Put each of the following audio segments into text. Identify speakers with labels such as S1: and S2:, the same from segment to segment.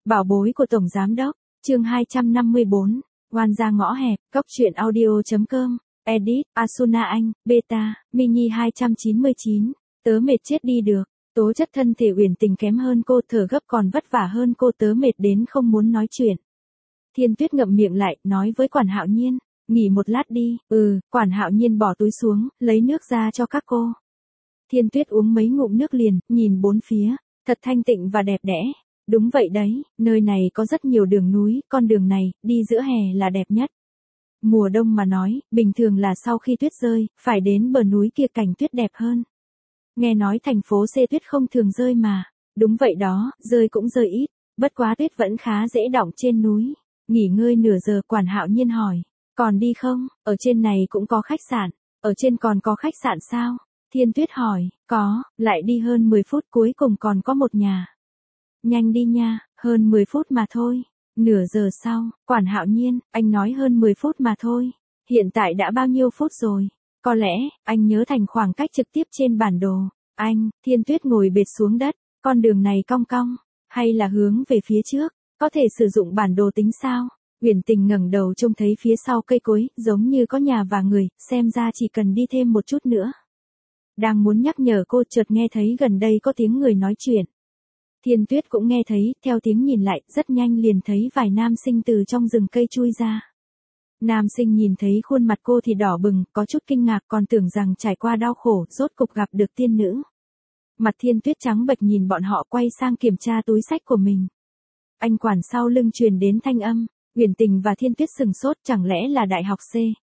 S1: Bảo bối của Tổng Giám Đốc, chương 254, oan ra ngõ hẹp, cóc truyện audio.com, edit, Asuna Anh, beta, mini 299, tớ mệt chết đi được, tố chất thân thể Uyển Tình kém hơn cô, thở gấp còn vất vả hơn cô, tớ mệt đến không muốn nói chuyện. Thiên Tuyết ngậm miệng lại, nói với Quản Hạo Nhiên, nghỉ một lát đi. Quản Hạo Nhiên bỏ túi xuống, lấy nước ra cho các cô. Thiên Tuyết uống mấy ngụm nước liền, nhìn bốn phía, thật thanh tịnh và đẹp đẽ. Đúng vậy đấy, nơi này có rất nhiều đường núi, con đường này, đi giữa hè là đẹp nhất. Mùa đông mà nói, bình thường là sau khi tuyết rơi, phải đến bờ núi kia cảnh tuyết đẹp hơn. Nghe nói thành phố C tuyết không thường rơi mà. Đúng vậy đó, rơi cũng rơi ít, bất quá tuyết vẫn khá dễ đọng trên núi. Nghỉ ngơi nửa giờ, Quản Hạo Nhiên hỏi, còn đi không? Ở trên này cũng có khách sạn. Ở trên còn có khách sạn sao? Thiên Tuyết hỏi, có, lại đi hơn 10 phút cuối cùng còn có một nhà. Nhanh đi nha, hơn 10 phút mà thôi. Nửa giờ sau, Quản Hạo Nhiên, anh nói hơn 10 phút mà thôi. Hiện tại đã bao nhiêu phút rồi? Có lẽ, anh nhớ thành khoảng cách trực tiếp trên bản đồ. Anh, Thiên Tuyết ngồi bệt xuống đất, con đường này cong cong, hay là hướng về phía trước, có thể sử dụng bản đồ tính sao? Uyển Tình ngẩng đầu trông thấy phía sau cây cối, giống như có nhà và người, xem ra chỉ cần đi thêm một chút nữa. Đang muốn nhắc nhở cô, chợt nghe thấy gần đây có tiếng người nói chuyện. Thiên Tuyết cũng nghe thấy, theo tiếng nhìn lại, rất nhanh liền thấy vài nam sinh từ trong rừng cây chui ra. Nam sinh nhìn thấy khuôn mặt cô thì đỏ bừng, có chút kinh ngạc, còn tưởng rằng trải qua đau khổ, rốt cục gặp được tiên nữ. Mặt Thiên Tuyết trắng bệch nhìn bọn họ, quay sang kiểm tra túi xách của mình. Anh Quản sau lưng truyền đến thanh âm, Uyển Tình và Thiên Tuyết sừng sốt, chẳng lẽ là đại học C.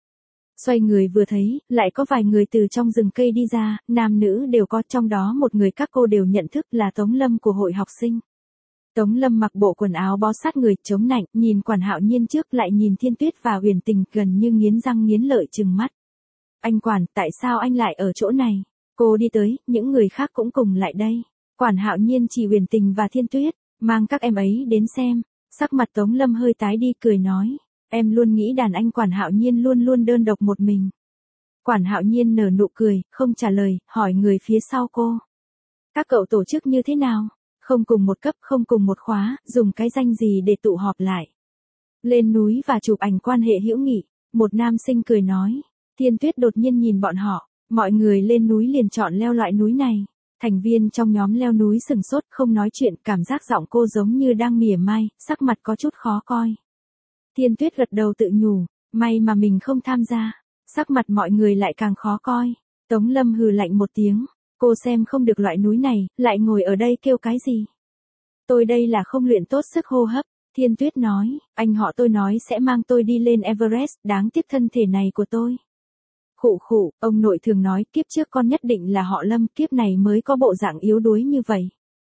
S1: Xoay người vừa thấy, lại có vài người từ trong rừng cây đi ra, nam nữ đều có, trong đó một người các cô đều nhận thức là Tống Lâm của hội học sinh. Tống Lâm mặc bộ quần áo bó sát người, chống nạnh, nhìn Quản Hạo Nhiên trước lại nhìn Thiên Tuyết và Uyển Tình, gần như nghiến răng nghiến lợi trừng mắt. Anh Quản, tại sao anh lại ở chỗ này? Cô đi tới, những người khác cũng cùng lại đây. Quản Hạo Nhiên chỉ Uyển Tình và Thiên Tuyết, mang các em ấy đến xem. Sắc mặt Tống Lâm hơi tái đi, cười nói, em luôn nghĩ đàn anh Quản Hạo Nhiên luôn luôn đơn độc một mình. Quản Hạo Nhiên nở nụ cười, không trả lời, hỏi người phía sau cô. Các cậu tổ chức như thế nào? Không cùng một cấp, không cùng một khóa, dùng cái danh gì để tụ họp lại? Lên núi và chụp ảnh quan hệ hữu nghị, một nam sinh cười nói. Thiên Tuyết đột nhiên nhìn bọn họ, mọi người lên núi liền chọn leo loại núi này. Thành viên trong nhóm leo núi sừng sốt, không nói chuyện, cảm giác giọng cô giống như đang mỉa mai, sắc mặt có chút khó coi. Thiên Tuyết gật đầu tự nhủ, may mà mình không tham gia. Sắc mặt mọi người lại càng khó coi. Tống Lâm hừ lạnh một tiếng, cô xem không được loại núi này, lại ngồi ở đây kêu cái gì? Tôi đây là không luyện tốt sức hô hấp. Thiên Tuyết nói, anh họ tôi nói sẽ mang tôi đi lên Everest, đáng tiếc thân thể này của tôi. Khụ khụ, ông nội thường nói kiếp trước con nhất định là họ Lâm, kiếp này mới có bộ dạng yếu đuối như vậy.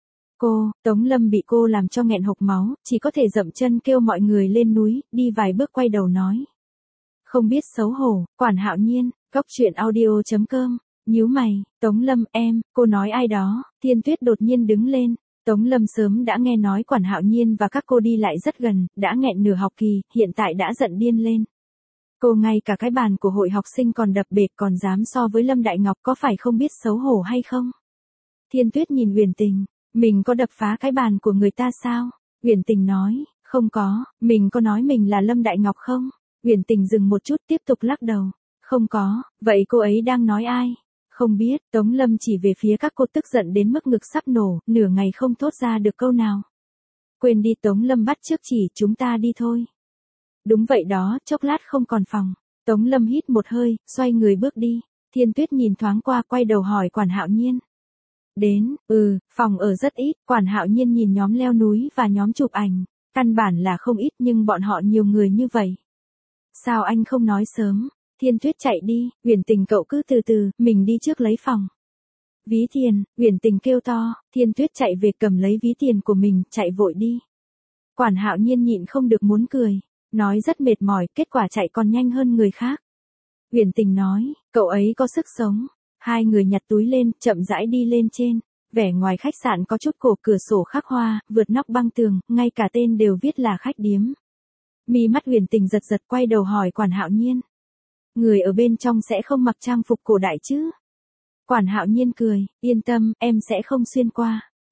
S1: Tống Lâm bị cô làm cho nghẹn hộc máu, chỉ có thể dậm chân kêu mọi người lên núi, đi vài bước quay đầu nói. Không biết xấu hổ, Quản Hạo Nhiên, cóc truyện audio.com, nhíu mày, Tống Lâm, em, cô nói ai đó? Thiên Tuyết đột nhiên đứng lên. Tống Lâm sớm đã nghe nói Quản Hạo Nhiên và các cô đi lại rất gần, đã nghẹn nửa học kỳ, hiện tại đã giận điên lên. Cô ngay cả cái bàn của hội học sinh còn đập bệt, còn dám so với Lâm Đại Ngọc, có phải không biết xấu hổ hay không? Thiên Tuyết nhìn Uyển Tình, mình có đập phá cái bàn của người ta sao? Uyển Tình nói, không có, mình có nói mình là Lâm Đại Ngọc không? Uyển Tình dừng một chút, tiếp tục lắc đầu, không có, vậy cô ấy đang nói ai? Không biết. Tống Lâm chỉ về phía các cô, tức giận đến mức ngực sắp nổ, nửa ngày không thốt ra được câu nào. Quên đi, Tống Lâm bắt chước chỉ, chúng ta đi thôi. Đúng vậy đó, chốc lát không còn phòng. Tống Lâm hít một hơi, xoay người bước đi. Thiên Tuyết nhìn thoáng qua, quay đầu hỏi Quản Hạo Nhiên. Đến, phòng ở rất ít. Quản Hạo Nhiên nhìn nhóm leo núi và nhóm chụp ảnh, căn bản là không ít, nhưng bọn họ nhiều người như vậy. Sao anh không nói sớm? Thiên Tuyết chạy đi, Uyển Tình cậu cứ từ từ, mình đi trước lấy phòng. Ví tiền, Uyển Tình kêu to, Thiên Tuyết chạy về cầm lấy ví tiền của mình, chạy vội đi. Quản Hạo Nhiên nhịn không được muốn cười, nói rất mệt mỏi, kết quả chạy còn nhanh hơn người khác. Uyển Tình nói, cậu ấy có sức sống. Hai người nhặt túi lên, chậm rãi đi lên trên. Vẻ ngoài khách sạn có chút cổ cửa sổ khắc hoa, vượt nóc băng tường, ngay cả tên đều viết là khách điếm. Mi mắt Uyển Tình giật giật, quay đầu hỏi Quản Hạo Nhiên. Người ở bên trong sẽ không mặc trang phục cổ đại chứ? Quản Hạo Nhiên cười, yên tâm, em sẽ không xuyên qua.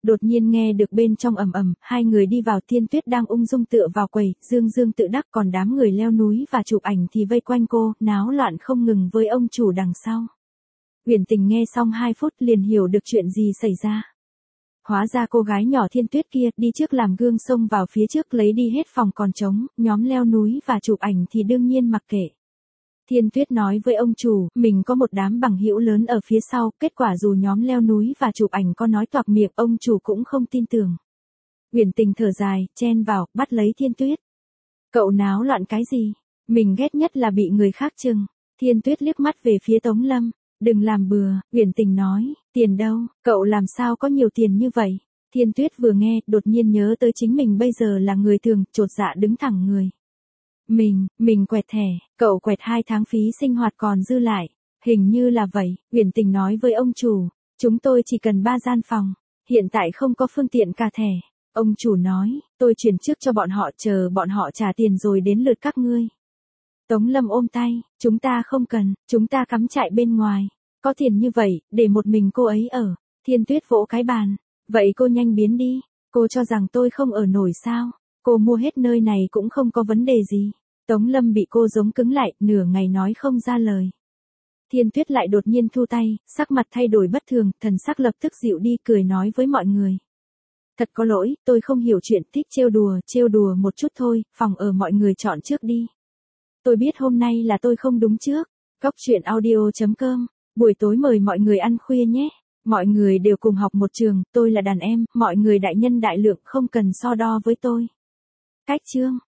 S1: Đột nhiên nghe được bên trong ầm ầm, hai người đi vào. Thiên Tuyết đang ung dung tựa vào quầy, dương dương tự đắc, còn đám người leo núi và chụp ảnh thì vây quanh cô, náo loạn không ngừng với ông chủ đằng sau. Uyển Tình nghe xong 2 phút liền hiểu được chuyện gì xảy ra. Hóa ra cô gái nhỏ Thiên Tuyết kia đi trước làm gương xông vào phía trước lấy đi hết phòng còn trống, nhóm leo núi và chụp ảnh thì đương nhiên mặc kệ. Thiên Tuyết nói với ông chủ, mình có một đám bằng hữu lớn ở phía sau, kết quả dù nhóm leo núi và chụp ảnh có nói toạc miệng, ông chủ cũng không tin tưởng. Uyển Tình thở dài, chen vào, bắt lấy Thiên Tuyết. Cậu náo loạn cái gì? Mình ghét nhất là bị người khác chừng. Thiên Tuyết liếc mắt về phía Tống Lâm. Đừng làm bừa, Uyển Tình nói, tiền đâu, cậu làm sao có nhiều tiền như vậy? Thiên Tuyết vừa nghe, đột nhiên nhớ tới chính mình bây giờ là người thường, chột dạ đứng thẳng người. Mình quẹt thẻ, cậu quẹt 2 tháng phí sinh hoạt còn dư lại. Hình như là vậy, Uyển Tình nói với ông chủ, chúng tôi chỉ cần 3 gian phòng, hiện tại không có phương tiện cả thẻ. Ông chủ nói, tôi chuyển trước cho bọn họ, chờ bọn họ trả tiền rồi đến lượt các ngươi. Tống Lâm ôm tay, chúng ta không cần, chúng ta cắm trại bên ngoài. Có tiền như vậy, để một mình cô ấy ở. Thiên Tuyết vỗ cái bàn. Vậy cô nhanh biến đi, cô cho rằng tôi không ở nổi sao? Cô mua hết nơi này cũng không có vấn đề gì. Tống Lâm bị cô giống cứng lại, nửa ngày nói không ra lời. Thiên Tuyết lại đột nhiên thu tay, sắc mặt thay đổi bất thường, thần sắc lập tức dịu đi, cười nói với mọi người. Thật có lỗi, tôi không hiểu chuyện, thích trêu đùa một chút thôi, phòng ở mọi người chọn trước đi. Tôi biết hôm nay là tôi không đúng trước. Cóc truyện audio.com, buổi tối mời mọi người ăn khuya nhé. Mọi người đều cùng học một trường, tôi là đàn em, mọi người đại nhân đại lượng không cần so đo với tôi. Cách chương